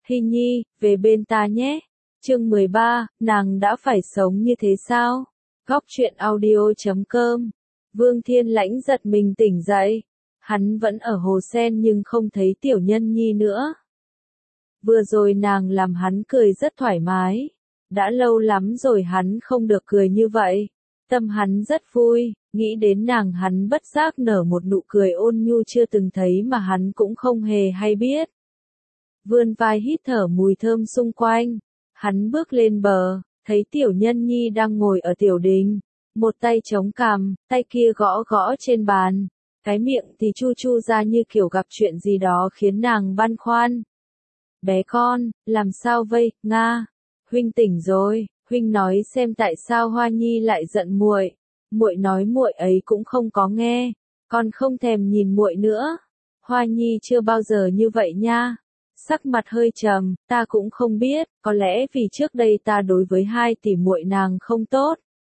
Hy Nhi, về bên ta nhé. Chương 13, nàng đã phải sống như thế sao? Góc truyện audio.com. Vương Thiên Lãnh giật mình tỉnh dậy. Hắn vẫn ở hồ sen nhưng không thấy Tiểu Nhân Nhi nữa. Vừa rồi nàng làm hắn cười rất thoải mái. Đã lâu lắm rồi hắn không được cười như vậy. Tâm hắn rất vui, nghĩ đến nàng hắn bất giác nở một nụ cười ôn nhu chưa từng thấy mà hắn cũng không hề hay biết. Vươn vai hít thở mùi thơm xung quanh. Hắn bước lên bờ, thấy Tiểu Nhân Nhi đang ngồi ở tiểu đình. Một tay chống cằm, tay kia gõ gõ trên bàn. Cái miệng thì chu chu ra như kiểu gặp chuyện gì đó khiến nàng băn khoăn. Bé con, làm sao vây, Nga? Huynh tỉnh rồi, huynh nói xem tại sao Hoa Nhi lại giận muội. Muội nói muội ấy cũng không có nghe, con không thèm nhìn muội nữa. Hoa Nhi chưa bao giờ như vậy nha. Sắc mặt hơi trầm, ta cũng không biết, có lẽ vì trước đây ta đối với hai tỷ muội nàng không tốt.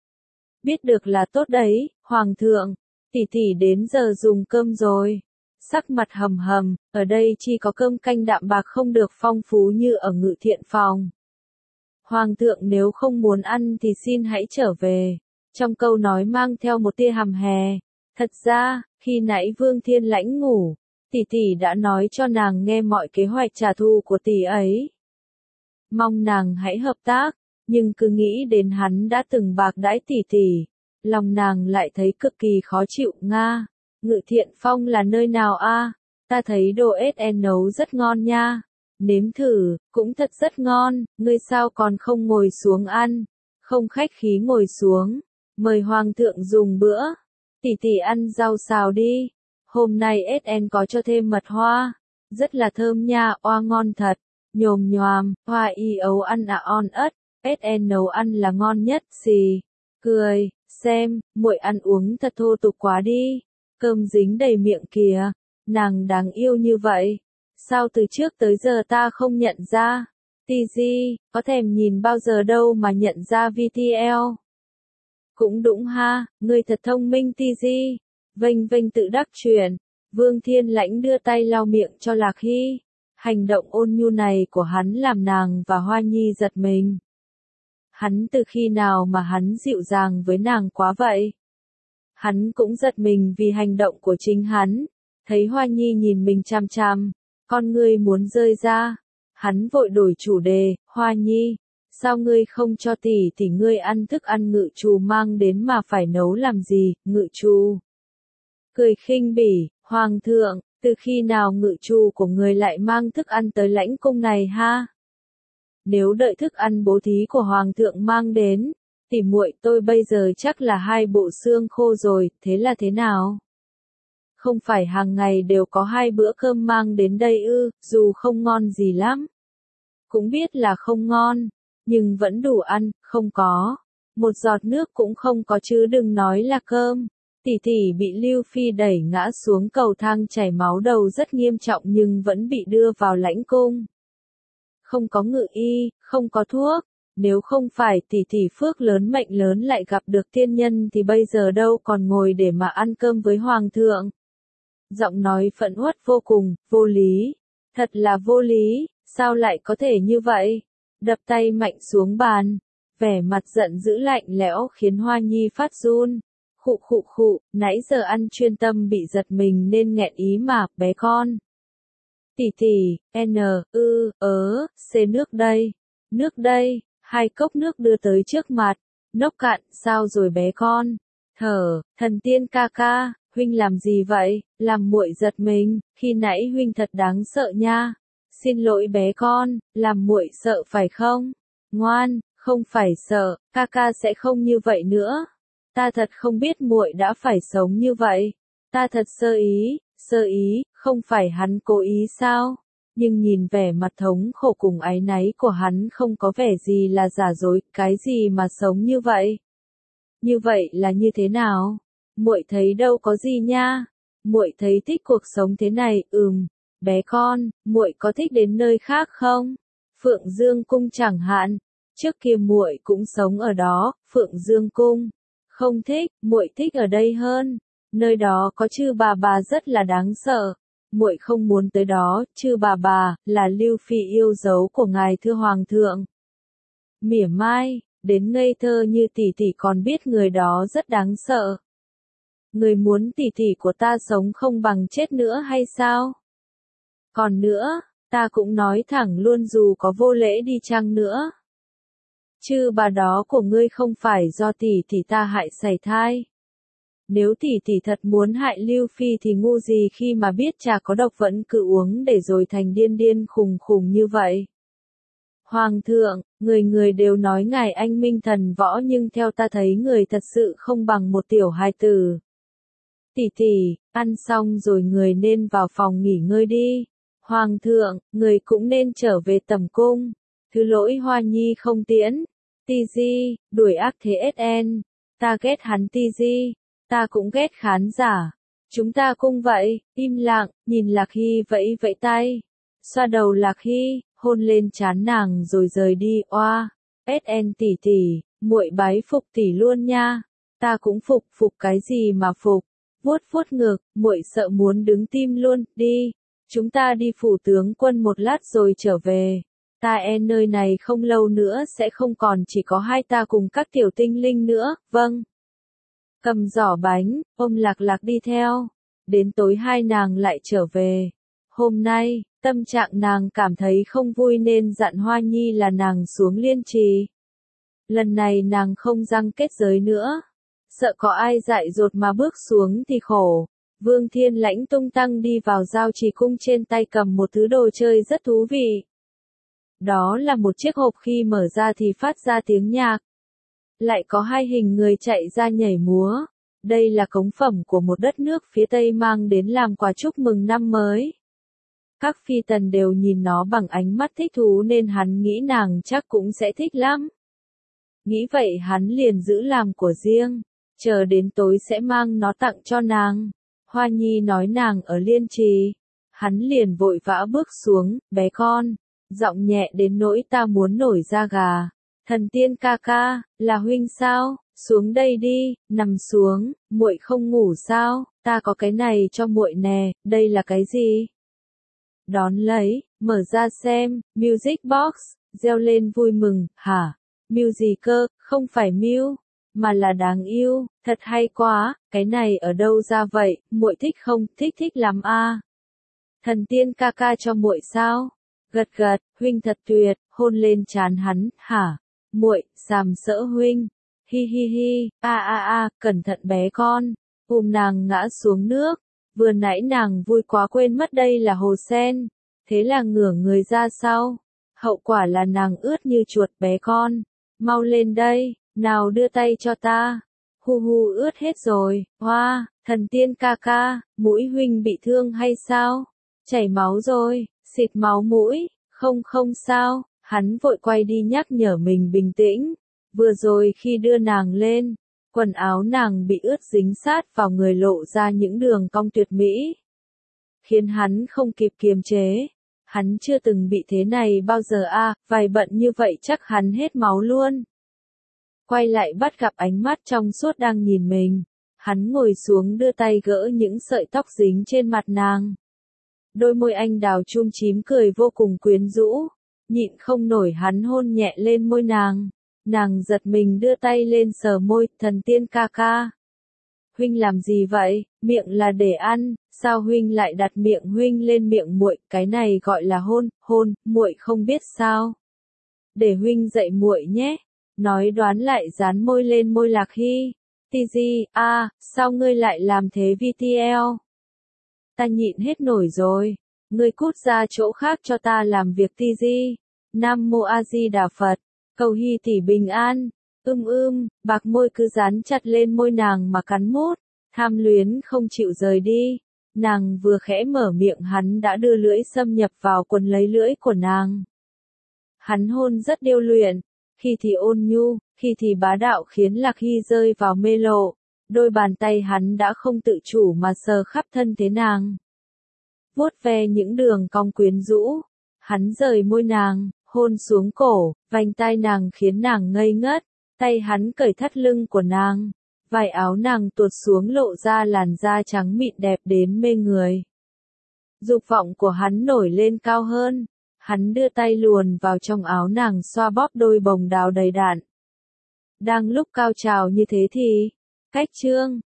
Biết được là tốt đấy, Hoàng thượng, tỷ tỷ đến giờ dùng cơm rồi. Sắc mặt hầm hầm, ở đây chỉ có cơm canh đạm bạc không được phong phú như ở Ngự Thiện phòng. Hoàng thượng nếu không muốn ăn thì xin hãy trở về. Trong câu nói mang theo một tia hàm hè. Thật ra, khi nãy Vương Thiên Lãnh ngủ, tỷ tỷ đã nói cho nàng nghe mọi kế hoạch trả thù của tỷ ấy. Mong nàng hãy hợp tác, nhưng cứ nghĩ đến hắn đã từng bạc đãi tỷ tỷ, lòng nàng lại thấy cực kỳ khó chịu. Nga, Ngự Thiện Phong là nơi nào a? Ta thấy đồ SN nấu rất ngon nha. Nếm thử, cũng thật rất ngon, ngươi sao còn không ngồi xuống ăn? Không khách khí ngồi xuống, mời Hoàng thượng dùng bữa. Tỷ tỷ ăn rau xào đi. Hôm nay SN có cho thêm mật hoa, rất là thơm nha, oa ngon thật. Nhồm nhoàm, hoa y ấu ăn on ớt, SN nấu ăn là ngon nhất. Xì, cười, xem, muội ăn uống thật thô tục quá đi. Cơm dính đầy miệng kìa, nàng đáng yêu như vậy. Sao từ trước tới giờ ta không nhận ra? TG, có thèm nhìn bao giờ đâu mà nhận ra VTL. Cũng đúng ha, ngươi thật thông minh TG. Vênh vênh tự đắc truyền. Vương Thiên Lãnh đưa tay lau miệng cho Lạc Hy. Hành động ôn nhu này của hắn làm nàng và Hoa Nhi giật mình. Hắn từ khi nào mà hắn dịu dàng với nàng quá vậy? Hắn cũng giật mình vì hành động của chính hắn. Thấy Hoa Nhi nhìn mình chằm chằm, con ngươi muốn rơi ra. Hắn vội đổi chủ đề, Hoa Nhi, sao ngươi không cho tỷ tỷ ngươi ăn thức ăn Ngự trù mang đến mà phải nấu làm gì? Ngự trù cười khinh bỉ, Hoàng thượng, từ khi nào Ngự trù của người lại mang thức ăn tới lãnh cung này ha? Nếu đợi thức ăn bố thí của Hoàng thượng mang đến, tỷ muội tôi bây giờ chắc là 2 bộ xương khô rồi, thế là thế nào? Không phải hàng ngày đều có 2 bữa cơm mang đến đây ư, dù không ngon gì lắm. Cũng biết là không ngon, nhưng vẫn đủ ăn, không có. Một giọt nước cũng không có chứ đừng nói là cơm. Tỷ tỷ bị Lưu Phi đẩy ngã xuống cầu thang chảy máu đầu rất nghiêm trọng nhưng vẫn bị đưa vào lãnh cung. Không có ngự y, không có thuốc. Nếu không phải tỷ tỷ phước lớn mệnh lớn lại gặp được tiên nhân thì bây giờ đâu còn ngồi để mà ăn cơm với Hoàng thượng. Giọng nói phẫn uất vô cùng, vô lý. Thật là vô lý, sao lại có thể như vậy? Đập tay mạnh xuống bàn. Vẻ mặt giận dữ lạnh lẽo khiến Hoa Nhi phát run. Khụ khụ khụ, nãy giờ ăn chuyên tâm bị giật mình nên nghẹn ý mà, bé con. Tỷ tỷ, C nước đây. Nước đây, 2 cốc nước đưa tới trước mặt. Nốc cạn, sao rồi bé con? Thở, thần tiên ca ca, huynh làm gì vậy? Làm muội giật mình, khi nãy huynh thật đáng sợ nha. Xin lỗi bé con, làm muội sợ phải không? Ngoan, không phải sợ, ca ca sẽ không như vậy nữa. Ta thật không biết muội đã phải sống như vậy. Ta thật sơ ý, không phải hắn cố ý sao? Nhưng nhìn vẻ mặt thống khổ cùng áy náy của hắn không có vẻ gì là giả dối, cái gì mà sống như vậy? Như vậy là như thế nào? Muội thấy đâu có gì nha. Muội thấy thích cuộc sống thế này, bé con, muội có thích đến nơi khác không? Phượng Dương cung chẳng hạn, trước kia muội cũng sống ở đó, Phượng Dương cung. Không thích, muội thích ở đây hơn. Nơi đó có chư bà rất là đáng sợ. muội không muốn tới đó, chư bà, là Lưu Phi yêu dấu của ngài thưa hoàng thượng. Mỉa mai, đến ngây thơ như tỷ tỷ còn biết người đó rất đáng sợ. Người muốn tỷ tỷ của ta sống không bằng chết nữa hay sao? Còn nữa, ta cũng nói thẳng luôn dù có vô lễ đi chăng nữa. Chứ bà đó của ngươi không phải do tỷ tỷ ta hại sảy thai. Nếu tỷ tỷ thật muốn hại Lưu Phi thì ngu gì khi mà biết trà có độc vẫn cứ uống để rồi thành điên điên khùng khùng như vậy. Hoàng thượng, người đều nói ngài anh minh thần võ nhưng theo ta thấy người thật sự không bằng một tiểu hài tử. Tỷ tỷ, ăn xong rồi người nên vào phòng nghỉ ngơi đi. Hoàng thượng, người cũng nên trở về tẩm cung. Thứ lỗi Hoa Nhi không tiễn. TG, đuổi ác thế SN. Ta ghét hắn TG. Ta cũng ghét khán giả. Chúng ta cũng vậy, im lặng, nhìn Lạc Hy vẫy vẫy tay. Xoa đầu Lạc Hy, hôn lên trán nàng rồi rời đi. Oa, SN tỷ tỷ, muội bái phục tỷ luôn nha. Ta cũng phục cái gì mà phục. Vuốt vuốt ngực, muội sợ muốn đứng tim luôn, đi. Chúng ta đi phủ tướng quân một lát rồi trở về. Nơi này không lâu nữa sẽ không còn chỉ có hai ta cùng các tiểu tinh linh nữa, vâng. Cầm giỏ bánh, ôm Lạc Lạc đi theo. Đến tối hai nàng lại trở về. Hôm nay, tâm trạng nàng cảm thấy không vui nên dặn Hoa Nhi là nàng xuống Liên Trì. Lần này nàng không răng kết giới nữa. Sợ có ai dại dột mà bước xuống thì khổ. Vương Thiên Lãnh tung tăng đi vào giao trì cung trên tay cầm một thứ đồ chơi rất thú vị. Đó là một chiếc hộp khi mở ra thì phát ra tiếng nhạc. Lại có hai hình người chạy ra nhảy múa. Đây là cống phẩm của một đất nước phía Tây mang đến làm quà chúc mừng năm mới. Các phi tần đều nhìn nó bằng ánh mắt thích thú nên hắn nghĩ nàng chắc cũng sẽ thích lắm. Nghĩ vậy hắn liền giữ làm của riêng. Chờ đến tối sẽ mang nó tặng cho nàng. Hoa Nhi nói nàng ở Liên Trì. Hắn liền vội vã bước xuống, bé con. Giọng nhẹ đến nỗi ta muốn nổi da gà. Thần tiên ca ca, là huynh sao? Xuống đây đi, nằm xuống, muội không ngủ sao? Ta có cái này cho muội nè, đây là cái gì? Đón lấy, mở ra xem, music box, reo lên vui mừng, hả? Mew gì cơ, không phải Mew, mà là đáng yêu, thật hay quá, cái này ở đâu ra vậy, muội thích không, thích lắm a. Thần tiên ca ca cho muội sao? Gật gật, huynh thật tuyệt, hôn lên trán hắn, hả? Muội, sàm sỡ huynh. Hi, cẩn thận bé con. Nàng ngã xuống nước. Vừa nãy nàng vui quá quên mất đây là hồ sen. Thế là ngửa người ra sau. Hậu quả là nàng ướt như chuột bé con. Mau lên đây, nào đưa tay cho ta. Hu ướt hết rồi. Hoa, thần tiên ca ca, mũi huynh bị thương hay sao? Chảy máu rồi, xịt máu mũi. Không sao. Hắn vội quay đi nhắc nhở mình bình tĩnh. Vừa rồi khi đưa nàng lên, quần áo nàng bị ướt dính sát vào người lộ ra những đường cong tuyệt mỹ. Khiến hắn không kịp kiềm chế. Hắn chưa từng bị thế này bao giờ vài bận như vậy chắc hắn hết máu luôn. Quay lại bắt gặp ánh mắt trong suốt đang nhìn mình. Hắn ngồi xuống đưa tay gỡ những sợi tóc dính trên mặt nàng. Đôi môi anh đào chum chím cười vô cùng quyến rũ. Nhịn không nổi hắn hôn nhẹ lên môi nàng. Nàng giật mình đưa tay lên sờ môi, thần tiên ca ca. Huynh làm gì vậy, miệng là để ăn, sao huynh lại đặt miệng huynh lên miệng muội, cái này gọi là hôn, muội không biết sao. Để huynh dạy muội nhé. Nói đoán lại dán môi lên môi Lạc Hy. TG, sao ngươi lại làm thế VTL? Ta nhịn hết nổi rồi. Ngươi cút ra chỗ khác cho ta làm việc TG. Nam Mô A Di Đà Phật. Cầu Hy tỷ bình an. Bạc môi cứ dán chặt lên môi nàng mà cắn mút. Tham luyến không chịu rời đi. Nàng vừa khẽ mở miệng hắn đã đưa lưỡi xâm nhập vào quần lấy lưỡi của nàng. Hắn hôn rất điêu luyện. Khi thì ôn nhu, khi thì bá đạo khiến Lạc Hy rơi vào mê lộ. Đôi bàn tay hắn đã không tự chủ mà sờ khắp thân thế nàng. Vuốt ve những đường cong quyến rũ. Hắn rời môi nàng, hôn xuống cổ, vành tai nàng khiến nàng ngây ngất. Tay hắn cởi thắt lưng của nàng. Vải áo nàng tuột xuống lộ ra làn da trắng mịn đẹp đến mê người. Dục vọng của hắn nổi lên cao hơn. Hắn đưa tay luồn vào trong áo nàng xoa bóp đôi bồng đào đầy đặn. Đang lúc cao trào như thế thì, cách chương